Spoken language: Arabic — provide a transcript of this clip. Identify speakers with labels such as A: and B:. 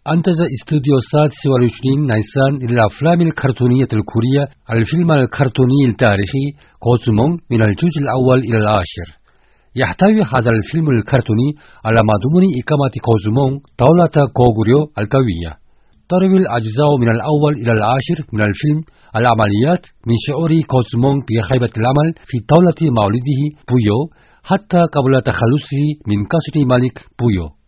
A: أنتج استوديو السادس والعشرين نيسان للأفلام الكرتونية الكورية الفيلم الكرتوني التاريخي غوزمون من الجزء الأول إلى العاشر. يحتوي هذا الفيلم الكرتوني على مضمون إقامة غوزمون دولة 고구려 القوية. تروي الأجزاء من الأول إلى العاشر من الفيلم العمليات من شعور غوزمون بخيبة الأمل في دولة مولده بويو حتى قبل تخلصه من قصر ملك بويو.